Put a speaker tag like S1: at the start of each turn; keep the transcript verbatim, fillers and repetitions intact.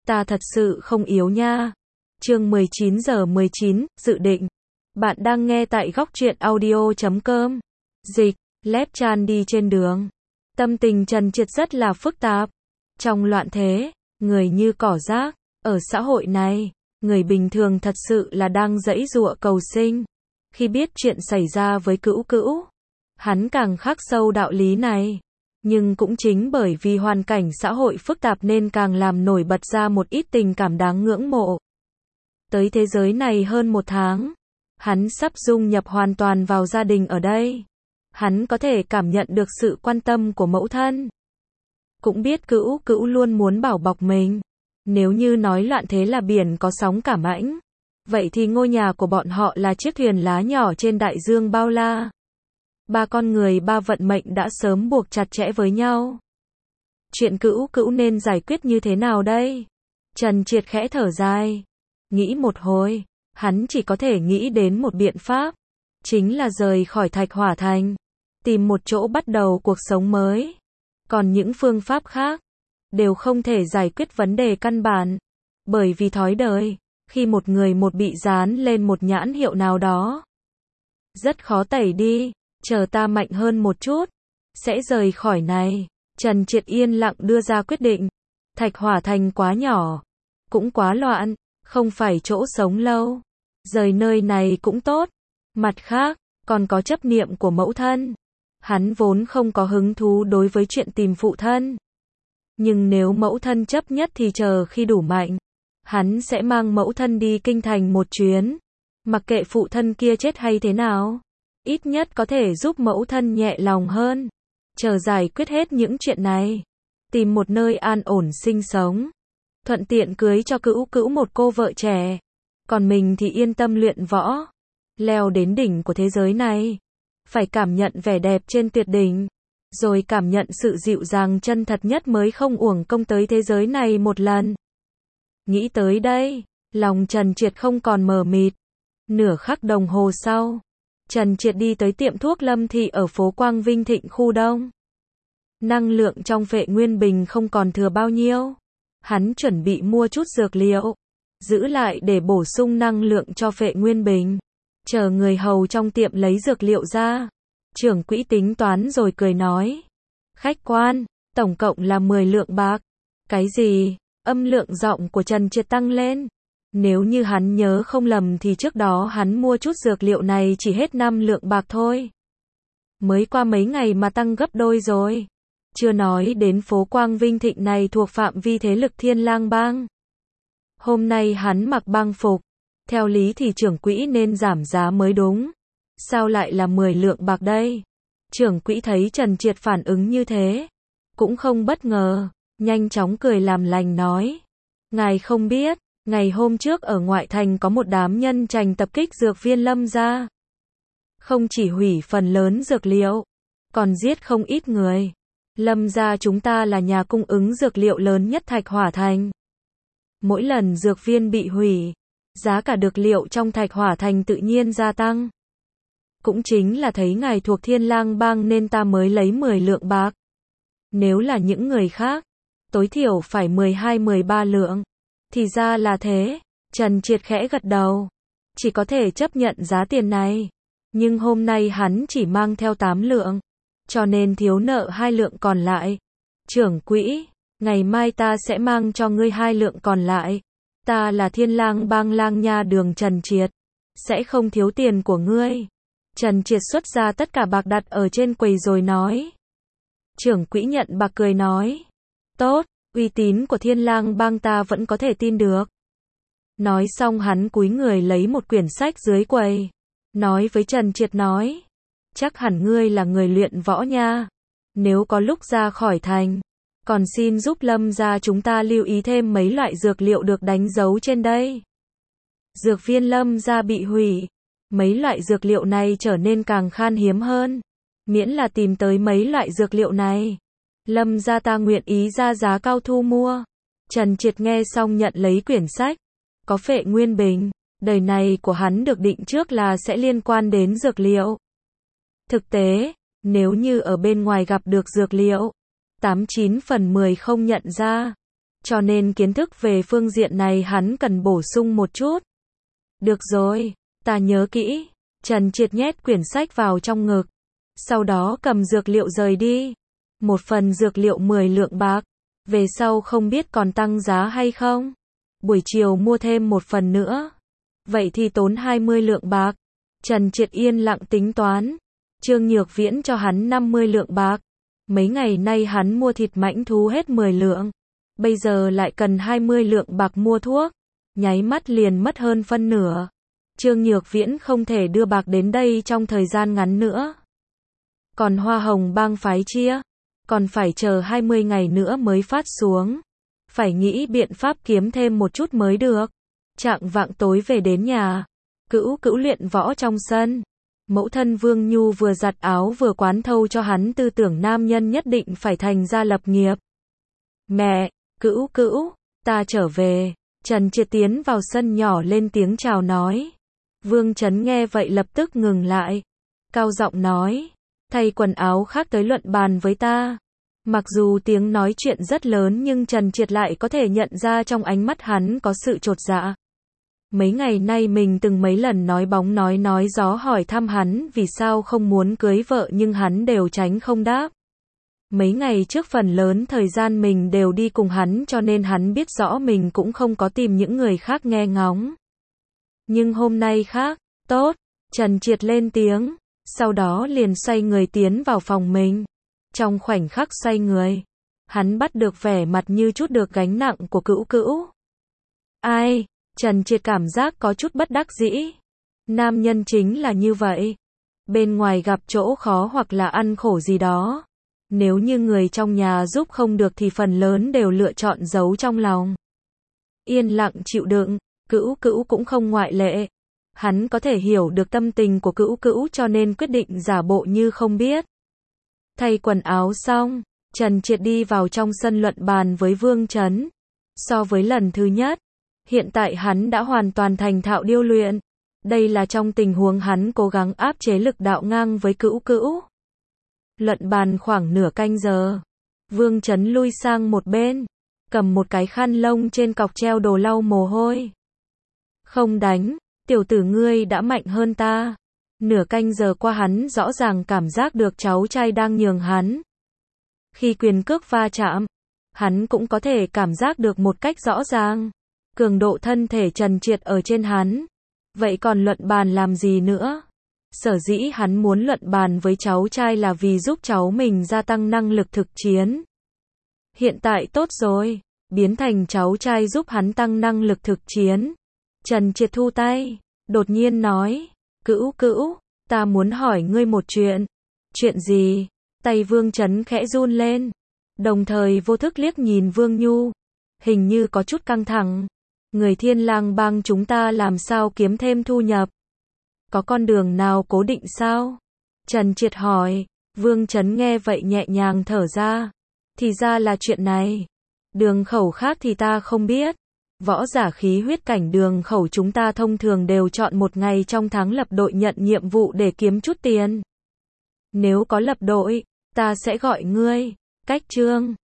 S1: Ta thật sự không yếu nha. Chương mười chín giờ mười chín, dự định. Bạn đang nghe tại góc truyện audio chấm com. Dịch, Lép Chan đi trên đường. Tâm tình Trần Triệt rất là phức tạp. Trong loạn thế, người như cỏ rác, ở xã hội này, người bình thường thật sự là đang giãy giụa cầu sinh. Khi biết chuyện xảy ra với Cữu Cữu, hắn càng khắc sâu đạo lý này. Nhưng cũng chính bởi vì hoàn cảnh xã hội phức tạp nên càng làm nổi bật ra một ít tình cảm đáng ngưỡng mộ. Tới thế giới này hơn một tháng, hắn sắp dung nhập hoàn toàn vào gia đình ở đây. Hắn có thể cảm nhận được sự quan tâm của mẫu thân. Cũng biết Cữu Cữu luôn muốn bảo bọc mình. Nếu như nói loạn thế là biển có sóng cả mãnh, vậy thì ngôi nhà của bọn họ là chiếc thuyền lá nhỏ trên đại dương bao la. Ba con người ba vận mệnh đã sớm buộc chặt chẽ với nhau. Chuyện Cữu Cữu nên giải quyết như thế nào đây? Trần Triệt khẽ thở dài. Nghĩ một hồi, hắn chỉ có thể nghĩ đến một biện pháp. Chính là rời khỏi Thạch Hỏa Thành. Tìm một chỗ bắt đầu cuộc sống mới. Còn những phương pháp khác, đều không thể giải quyết vấn đề căn bản. Bởi vì thói đời, khi một người một bị dán lên một nhãn hiệu nào đó, rất khó tẩy đi. Chờ ta mạnh hơn một chút, sẽ rời khỏi này. Trần Triệt yên lặng đưa ra quyết định. Thạch Hỏa Thành quá nhỏ, cũng quá loạn, không phải chỗ sống lâu. Rời nơi này cũng tốt. Mặt khác, còn có chấp niệm của mẫu thân. Hắn vốn không có hứng thú đối với chuyện tìm phụ thân. Nhưng nếu mẫu thân chấp nhất thì chờ khi đủ mạnh, hắn sẽ mang mẫu thân đi kinh thành một chuyến. Mặc kệ phụ thân kia chết hay thế nào, ít nhất có thể giúp mẫu thân nhẹ lòng hơn. Chờ giải quyết hết những chuyện này, tìm một nơi an ổn sinh sống, thuận tiện cưới cho Cữu Cữu một cô vợ trẻ. Còn mình thì yên tâm luyện võ, leo đến đỉnh của thế giới này. Phải cảm nhận vẻ đẹp trên tuyệt đỉnh, rồi cảm nhận sự dịu dàng chân thật nhất mới không uổng công tới thế giới này một lần. Nghĩ tới đây, lòng Trần Triệt không còn mờ mịt. Nửa khắc đồng hồ sau, Trần Triệt đi tới tiệm thuốc Lâm Thị ở phố Quang Vinh Thịnh khu Đông. Năng lượng trong Phệ Nguyên Bình không còn thừa bao nhiêu. Hắn chuẩn bị mua chút dược liệu, giữ lại để bổ sung năng lượng cho Phệ Nguyên Bình. Chờ người hầu trong tiệm lấy dược liệu ra. Trưởng quỹ tính toán rồi cười nói. Khách quan, tổng cộng là mười lượng bạc. Cái gì? Âm lượng giọng của Trần Triệt tăng lên. Nếu như hắn nhớ không lầm thì trước đó hắn mua chút dược liệu này chỉ hết năm lượng bạc thôi. Mới qua mấy ngày mà tăng gấp đôi rồi. Chưa nói đến phố Quang Vinh Thịnh này thuộc phạm vi thế lực Thiên Lang Bang. Hôm nay hắn mặc bang phục. Theo lý thì trưởng quỹ nên giảm giá mới đúng. Sao lại là mười lượng bạc đây? Trưởng quỹ thấy Trần Triệt phản ứng như thế, cũng không bất ngờ, nhanh chóng cười làm lành nói. Ngài không biết, ngày hôm trước ở ngoại thành có một đám nhân trành tập kích dược viên Lâm gia. Không chỉ hủy phần lớn dược liệu, còn giết không ít người. Lâm gia chúng ta là nhà cung ứng dược liệu lớn nhất Thạch Hỏa Thành. Mỗi lần dược viên bị hủy, giá cả dược liệu trong Thạch Hỏa Thành tự nhiên gia tăng. Cũng chính là thấy ngài thuộc Thiên Lang Bang nên ta mới lấy mười lượng bạc. Nếu là những người khác, tối thiểu phải mười hai mười ba lượng. Thì ra là thế. Trần Triệt khẽ gật đầu. Chỉ có thể chấp nhận giá tiền này. Nhưng hôm nay hắn chỉ mang theo tám lượng. Cho nên thiếu nợ hai lượng còn lại. Trưởng quỹ, ngày mai ta sẽ mang cho ngươi hai lượng còn lại. Ta là Thiên Lang Bang Lang Nha Đường Trần Triệt. Sẽ không thiếu tiền của ngươi. Trần Triệt xuất ra tất cả bạc đặt ở trên quầy rồi nói. Trưởng quỹ nhận bạc cười nói. Tốt, uy tín của Thiên Lang Bang ta vẫn có thể tin được. Nói xong hắn cúi người lấy một quyển sách dưới quầy. Nói với Trần Triệt nói. Chắc hẳn ngươi là người luyện võ nha. Nếu có lúc ra khỏi thành, còn xin giúp Lâm gia chúng ta lưu ý thêm mấy loại dược liệu được đánh dấu trên đây. Dược viên Lâm gia bị hủy. Mấy loại dược liệu này trở nên càng khan hiếm hơn. Miễn là tìm tới mấy loại dược liệu này, Lâm gia ta nguyện ý ra giá cao thu mua. Trần Triệt nghe xong nhận lấy quyển sách. Có Phệ Nguyên Bình. Đời này của hắn được định trước là sẽ liên quan đến dược liệu. Thực tế, nếu như ở bên ngoài gặp được dược liệu, tám chín phần mười không nhận ra. cho nên kiến thức về phương diện này hắn cần bổ sung một chút. Được rồi, ta nhớ kỹ. Trần Triệt nhét quyển sách vào trong ngực, sau đó cầm dược liệu rời đi. Một phần dược liệu mười lượng bạc, về sau không biết còn tăng giá hay không. Buổi chiều mua thêm một phần nữa, vậy thì tốn hai mươi lượng bạc. Trần Triệt yên lặng tính toán. Trương Nhược Viễn cho hắn năm mươi lượng bạc. Mấy ngày nay hắn mua thịt mãnh thú hết mười lượng, bây giờ lại cần hai mươi lượng bạc mua thuốc, nháy mắt liền mất hơn phân nửa. Trương Nhược Viễn không thể đưa bạc đến đây trong thời gian ngắn nữa. Còn hoa hồng bang phái chia, còn phải chờ hai mươi ngày nữa mới phát xuống. Phải nghĩ biện pháp kiếm thêm một chút mới được. Chạng vạng tối về đến nhà, Cữu Cữu luyện võ trong sân. Mẫu thân Vương Nhu vừa giặt áo vừa quán thâu cho hắn tư tưởng nam nhân nhất định phải thành gia lập nghiệp. Mẹ, Cữu Cữu, ta trở về. Trần Triệt tiến vào sân nhỏ lên tiếng chào nói. Vương Chấn nghe vậy lập tức ngừng lại. Cao giọng nói, thay quần áo khác tới luận bàn với ta. Mặc dù tiếng nói chuyện rất lớn nhưng Trần Triệt lại có thể nhận ra trong ánh mắt hắn có sự chột dạ. Mấy ngày nay mình từng mấy lần nói bóng nói nói gió hỏi thăm hắn vì sao không muốn cưới vợ nhưng hắn đều tránh không đáp. Mấy ngày trước phần lớn thời gian mình đều đi cùng hắn cho nên hắn biết rõ mình cũng không có tìm những người khác nghe ngóng. Nhưng hôm nay khác, tốt, Trần Triệt lên tiếng, sau đó liền xoay người tiến vào phòng mình. Trong khoảnh khắc xoay người, hắn bắt được vẻ mặt như chút được gánh nặng của Cữu Cữu. Ai? Trần Triệt cảm giác có chút bất đắc dĩ. Nam nhân chính là như vậy. Bên ngoài gặp chỗ khó hoặc là ăn khổ gì đó. Nếu như người trong nhà giúp không được thì phần lớn đều lựa chọn giấu trong lòng. Yên lặng chịu đựng, Cữu Cữu cũng không ngoại lệ. Hắn có thể hiểu được tâm tình của Cữu Cữu cho nên quyết định giả bộ như không biết. Thay quần áo xong, Trần Triệt đi vào trong sân luận bàn với Vương Chấn. So với lần thứ nhất, hiện tại hắn đã hoàn toàn thành thạo điêu luyện. Đây là trong tình huống hắn cố gắng áp chế lực đạo ngang với Cữu Cữu. Luận bàn khoảng nửa canh giờ. Vương Chấn lui sang một bên, cầm một cái khăn lông trên cọc treo đồ lau mồ hôi. Không đánh, tiểu tử ngươi đã mạnh hơn ta. Nửa canh giờ qua hắn rõ ràng cảm giác được cháu trai đang nhường hắn. Khi quyền cước va chạm, hắn cũng có thể cảm giác được một cách rõ ràng. Cường độ thân thể Trần Triệt ở trên hắn. Vậy còn luận bàn làm gì nữa? Sở dĩ hắn muốn luận bàn với cháu trai là vì giúp cháu mình gia tăng năng lực thực chiến. Hiện tại tốt rồi, biến thành cháu trai giúp hắn tăng năng lực thực chiến. Trần Triệt thu tay, đột nhiên nói, Cữu Cữu, ta muốn hỏi ngươi một chuyện. Chuyện gì? Tay Vương Chấn khẽ run lên, đồng thời vô thức liếc nhìn Vương Nhu, hình như có chút căng thẳng. Người Thiên Lang bang chúng ta làm sao kiếm thêm thu nhập? Có con đường nào cố định sao? Trần Triệt hỏi. Vương Chấn nghe vậy nhẹ nhàng thở ra. Thì ra là chuyện này. Đường khẩu khác thì ta không biết. Võ giả khí huyết cảnh đường khẩu chúng ta thông thường đều chọn một ngày trong tháng lập đội nhận nhiệm vụ để kiếm chút tiền. Nếu có lập đội, ta sẽ gọi ngươi. Cách chương